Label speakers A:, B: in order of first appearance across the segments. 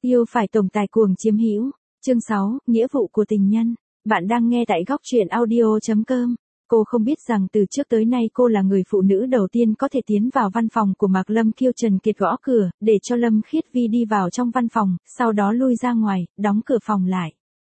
A: Yêu phải tổng tài cuồng chiếm hữu. Chương 6, nghĩa vụ của tình nhân. Bạn đang nghe tại góc truyện audio.com. Cô không biết rằng từ trước tới nay cô là người phụ nữ đầu tiên có thể tiến vào văn phòng của Mạc Lâm Kiêu. Trần Kiệt gõ cửa, để cho Lâm Khiết Vi đi vào trong văn phòng, sau đó lui ra ngoài, đóng cửa phòng lại.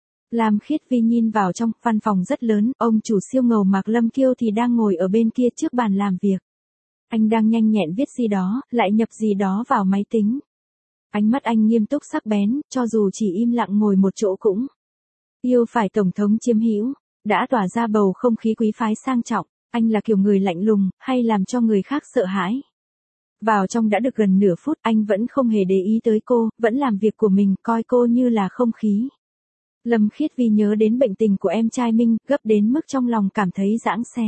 A: Lam Khiết Vi nhìn vào trong văn phòng rất lớn, ông chủ siêu ngầu Mạc Lâm Kiêu thì đang ngồi ở bên kia trước bàn làm việc. Anh đang nhanh nhẹn viết gì đó, lại nhập gì đó vào máy tính. Ánh mắt anh nghiêm túc sắc bén, cho dù chỉ im lặng ngồi một chỗ cũng yêu phải tổng thống chiếm hữu, đã tỏa ra bầu không khí quý phái sang trọng. Anh là kiểu người lạnh lùng, hay làm cho người khác sợ hãi. Vào trong đã được gần nửa phút, anh vẫn không hề để ý tới cô, vẫn làm việc của mình, coi cô như là không khí. Lâm Khiết Vi nhớ đến bệnh tình của em trai Minh, gấp đến mức trong lòng cảm thấy giãng xé.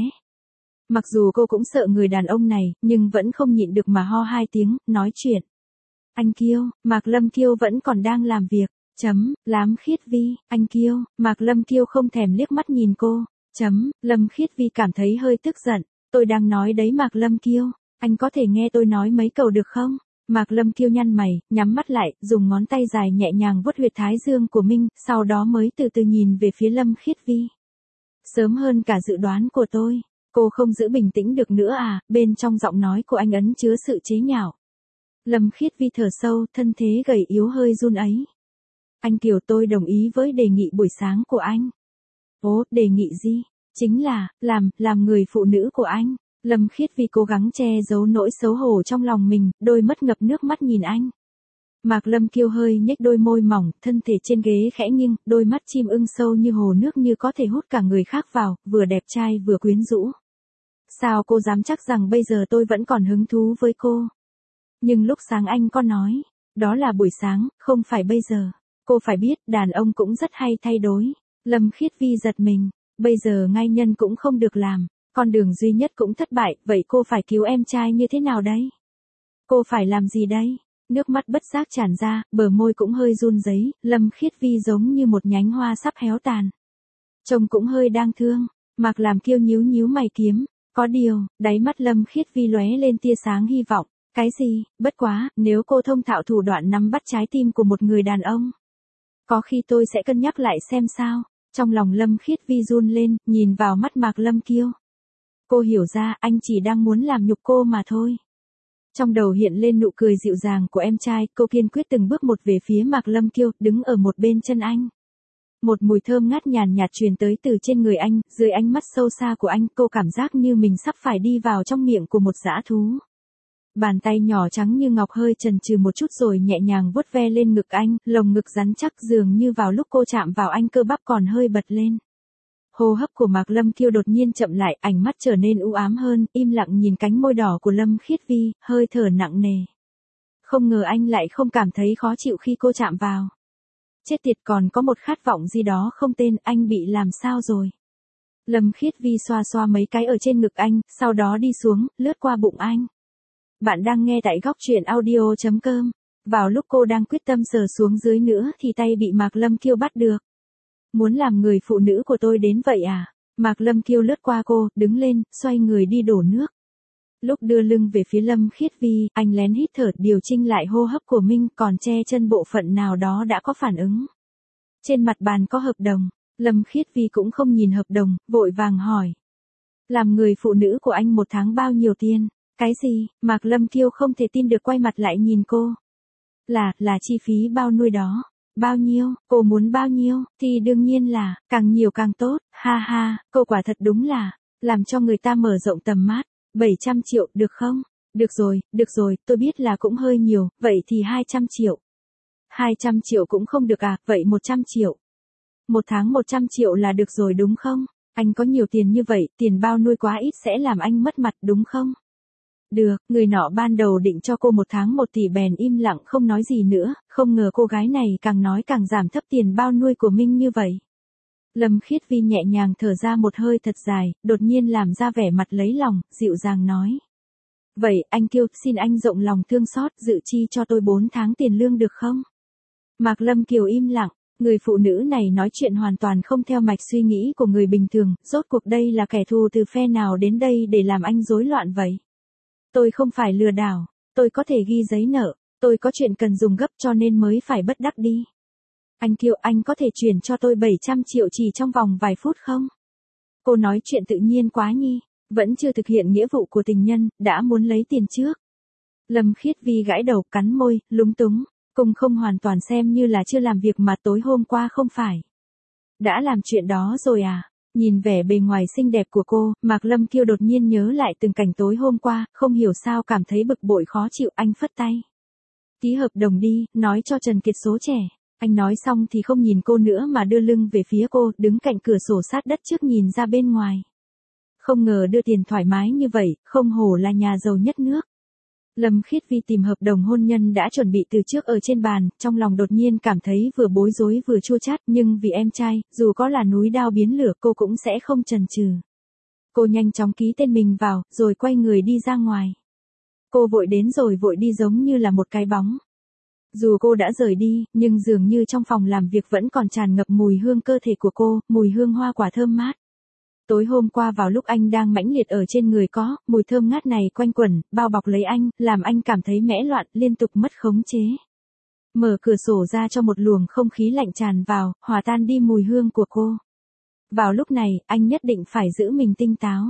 A: Mặc dù cô cũng sợ người đàn ông này, nhưng vẫn không nhịn được mà ho hai tiếng, nói chuyện. Anh Kiêu, Mạc Lâm Kiêu vẫn còn đang làm việc. Lam Khiết Vi, anh Kiêu, Mạc Lâm Kiêu không thèm liếc mắt nhìn cô. Lâm Khiết Vi cảm thấy hơi tức giận. Tôi đang nói đấy Mạc Lâm Kiêu, anh có thể nghe tôi nói mấy câu được không? Mạc Lâm Kiêu nhăn mày, nhắm mắt lại, dùng ngón tay dài nhẹ nhàng vuốt huyệt thái dương của Minh, sau đó mới từ từ nhìn về phía Lâm Khiết Vi. Sớm hơn cả dự đoán của tôi. Cô không giữ bình tĩnh được nữa à? Bên trong giọng nói của anh ẩn chứa sự chế nhạo. Lâm Khiết Vi thở sâu, thân thế gầy yếu hơi run ấy. Anh Kiều, tôi đồng ý với đề nghị buổi sáng của anh. Ồ, đề nghị gì? Chính là, làm người phụ nữ của anh. Lâm Khiết Vi cố gắng che giấu nỗi xấu hổ trong lòng mình, đôi mắt ngập nước mắt nhìn anh. Mạc Lâm Kiêu hơi nhếch đôi môi mỏng, thân thể trên ghế khẽ nghiêng, đôi mắt chim ưng sâu như hồ nước như có thể hút cả người khác vào, vừa đẹp trai vừa quyến rũ. Sao cô dám chắc rằng bây giờ tôi vẫn còn hứng thú với cô? Nhưng lúc sáng anh có nói, đó là buổi sáng, không phải bây giờ. Cô phải biết, đàn ông cũng rất hay thay đổi. Lâm Khiết Vi giật mình, bây giờ ngay nhân cũng không được làm, con đường duy nhất cũng thất bại, vậy cô phải cứu em trai như thế nào đấy? Cô phải làm gì đấy? Nước mắt bất giác tràn ra, bờ môi cũng hơi run rẩy. Lâm Khiết Vi giống như một nhánh hoa sắp héo tàn. Trông cũng hơi đáng thương. Mạc Làm Kiêu nhíu nhíu mày kiếm. Có điều, đáy mắt Lâm Khiết Vi lóe lên tia sáng hy vọng. Cái gì? Bất quá, nếu cô thông thạo thủ đoạn nắm bắt trái tim của một người đàn ông, có khi tôi sẽ cân nhắc lại xem sao. Trong lòng Lâm Khiết Vi run lên, nhìn vào mắt Mạc Lâm Kiêu. Cô hiểu ra, anh chỉ đang muốn làm nhục cô mà thôi. Trong đầu hiện lên nụ cười dịu dàng của em trai, cô kiên quyết từng bước một về phía Mạc Lâm Kiêu, đứng ở một bên chân anh. Một mùi thơm ngát nhàn nhạt truyền tới từ trên người anh, dưới ánh mắt sâu xa của anh, cô cảm giác như mình sắp phải đi vào trong miệng của một dã thú. Bàn tay nhỏ trắng như ngọc hơi chần chừ một chút rồi nhẹ nhàng vuốt ve lên ngực anh, lồng ngực rắn chắc dường như vào lúc cô chạm vào anh cơ bắp còn hơi bật lên. Hô hấp của Mạc Lâm Kiêu đột nhiên chậm lại, ánh mắt trở nên u ám hơn, im lặng nhìn cánh môi đỏ của Lâm Khiết Vi, hơi thở nặng nề. Không ngờ anh lại không cảm thấy khó chịu khi cô chạm vào. Chết tiệt, còn có một khát vọng gì đó không tên, anh bị làm sao rồi? Lâm Khiết Vi xoa xoa mấy cái ở trên ngực anh, sau đó đi xuống, lướt qua bụng anh. Bạn đang nghe tại góc truyện audio.com. Vào lúc cô đang quyết tâm sờ xuống dưới nữa thì tay bị Mạc Lâm Kiêu bắt được. Muốn làm người phụ nữ của tôi đến vậy à? Mạc Lâm Kiêu lướt qua cô, đứng lên, xoay người đi đổ nước. Lúc đưa lưng về phía Lâm Khiết Vi, anh lén hít thở, điều chỉnh lại hô hấp của Minh, còn che chân bộ phận nào đó đã có phản ứng. Trên mặt bàn có hợp đồng. Lâm Khiết Vi cũng không nhìn hợp đồng, vội vàng hỏi. Làm người phụ nữ của anh một tháng bao nhiêu tiền? Cái gì? Mạc Lâm Kiêu không thể tin được, quay mặt lại nhìn cô. Là chi phí bao nuôi đó. Bao nhiêu? Cô muốn bao nhiêu? Thì đương nhiên là, càng nhiều càng tốt, ha ha, cô quả thật đúng là, làm cho người ta mở rộng tầm mắt. 700 triệu, được không? Được rồi, tôi biết là cũng hơi nhiều, vậy thì 200 triệu. 200 triệu cũng không được à, vậy 100 triệu. Một tháng 100 triệu là được rồi đúng không? Anh có nhiều tiền như vậy, tiền bao nuôi quá ít sẽ làm anh mất mặt đúng không? Được, người nọ ban đầu định cho cô 1 tháng 1 tỷ bèn im lặng không nói gì nữa, không ngờ cô gái này càng nói càng giảm thấp tiền bao nuôi của Minh như vậy. Lâm Khiết Vi nhẹ nhàng thở ra một hơi thật dài, đột nhiên làm ra vẻ mặt lấy lòng, dịu dàng nói. Vậy, anh Kiêu, xin anh rộng lòng thương xót, dự chi cho tôi 4 tháng tiền lương được không? Mạc Lâm Kiều im lặng, người phụ nữ này nói chuyện hoàn toàn không theo mạch suy nghĩ của người bình thường, rốt cuộc đây là kẻ thù từ phe nào đến đây để làm anh rối loạn vậy? Tôi không phải lừa đảo, tôi có thể ghi giấy nợ. Tôi có chuyện cần dùng gấp cho nên mới phải bất đắc đi. Anh Kiều, anh có thể chuyển cho tôi 700 triệu chỉ trong vòng vài phút không? Cô nói chuyện tự nhiên quá nhi, vẫn chưa thực hiện nghĩa vụ của tình nhân, đã muốn lấy tiền trước. Lâm Khiết Vi gãi đầu, cắn môi, lúng túng, cùng không hoàn toàn xem như là chưa làm việc mà tối hôm qua không phải. Đã làm chuyện đó rồi à? Nhìn vẻ bề ngoài xinh đẹp của cô, Mạc Lâm Kiêu đột nhiên nhớ lại từng cảnh tối hôm qua, không hiểu sao cảm thấy bực bội khó chịu, anh phất tay. Ký hợp đồng đi, nói cho Trần Kiệt số trẻ. Anh nói xong thì không nhìn cô nữa mà đưa lưng về phía cô, đứng cạnh cửa sổ sát đất trước nhìn ra bên ngoài. Không ngờ đưa tiền thoải mái như vậy, không hổ là nhà giàu nhất nước. Lâm Khiết Vi tìm hợp đồng hôn nhân đã chuẩn bị từ trước ở trên bàn, trong lòng đột nhiên cảm thấy vừa bối rối vừa chua chát, nhưng vì em trai, dù có là núi đao biến lửa cô cũng sẽ không chần chừ. Cô nhanh chóng ký tên mình vào, rồi quay người đi ra ngoài. Cô vội đến rồi vội đi giống như là một cái bóng. Dù cô đã rời đi, nhưng dường như trong phòng làm việc vẫn còn tràn ngập mùi hương cơ thể của cô, mùi hương hoa quả thơm mát. Tối hôm qua vào lúc anh đang mãnh liệt ở trên người có, mùi thơm ngát này quanh quẩn, bao bọc lấy anh, làm anh cảm thấy mẽ loạn, liên tục mất khống chế. Mở cửa sổ ra cho một luồng không khí lạnh tràn vào, hòa tan đi mùi hương của cô. Vào lúc này, anh nhất định phải giữ mình tinh táo.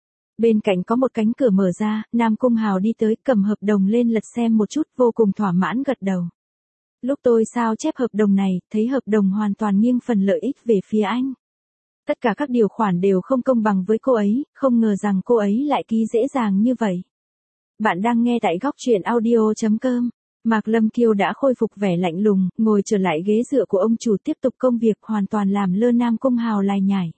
A: Bên cạnh có một cánh cửa mở ra, Nam Cung Hào đi tới, cầm hợp đồng lên lật xem một chút, vô cùng thỏa mãn gật đầu. Lúc tôi sao chép hợp đồng này, thấy hợp đồng hoàn toàn nghiêng phần lợi ích về phía anh. Tất cả các điều khoản đều không công bằng với cô ấy, không ngờ rằng cô ấy lại ký dễ dàng như vậy. Bạn đang nghe tại góc truyện audio.com. Mạc Lâm Kiêu đã khôi phục vẻ lạnh lùng, ngồi trở lại ghế dựa của ông chủ tiếp tục công việc, hoàn toàn làm lơ Nam Cung Hào lải nhải.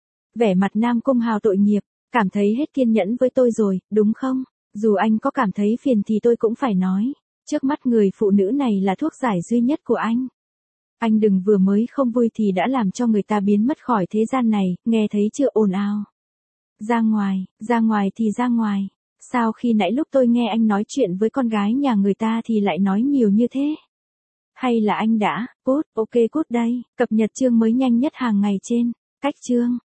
A: Vẻ mặt Nam Cung Hào tội nghiệp, cảm thấy hết kiên nhẫn với tôi rồi, đúng không? Dù anh có cảm thấy phiền thì tôi cũng phải nói. Trước mắt người phụ nữ này là thuốc giải duy nhất của anh. Anh đừng vừa mới không vui thì đã làm cho người ta biến mất khỏi thế gian này, nghe thấy chưa, ồn ào. Ra ngoài thì ra ngoài. Sao khi nãy lúc tôi nghe anh nói chuyện với con gái nhà người ta thì lại nói nhiều như thế? Hay là anh đã, cút, ok cút đây, cập nhật chương mới nhanh nhất hàng ngày trên, cách chương.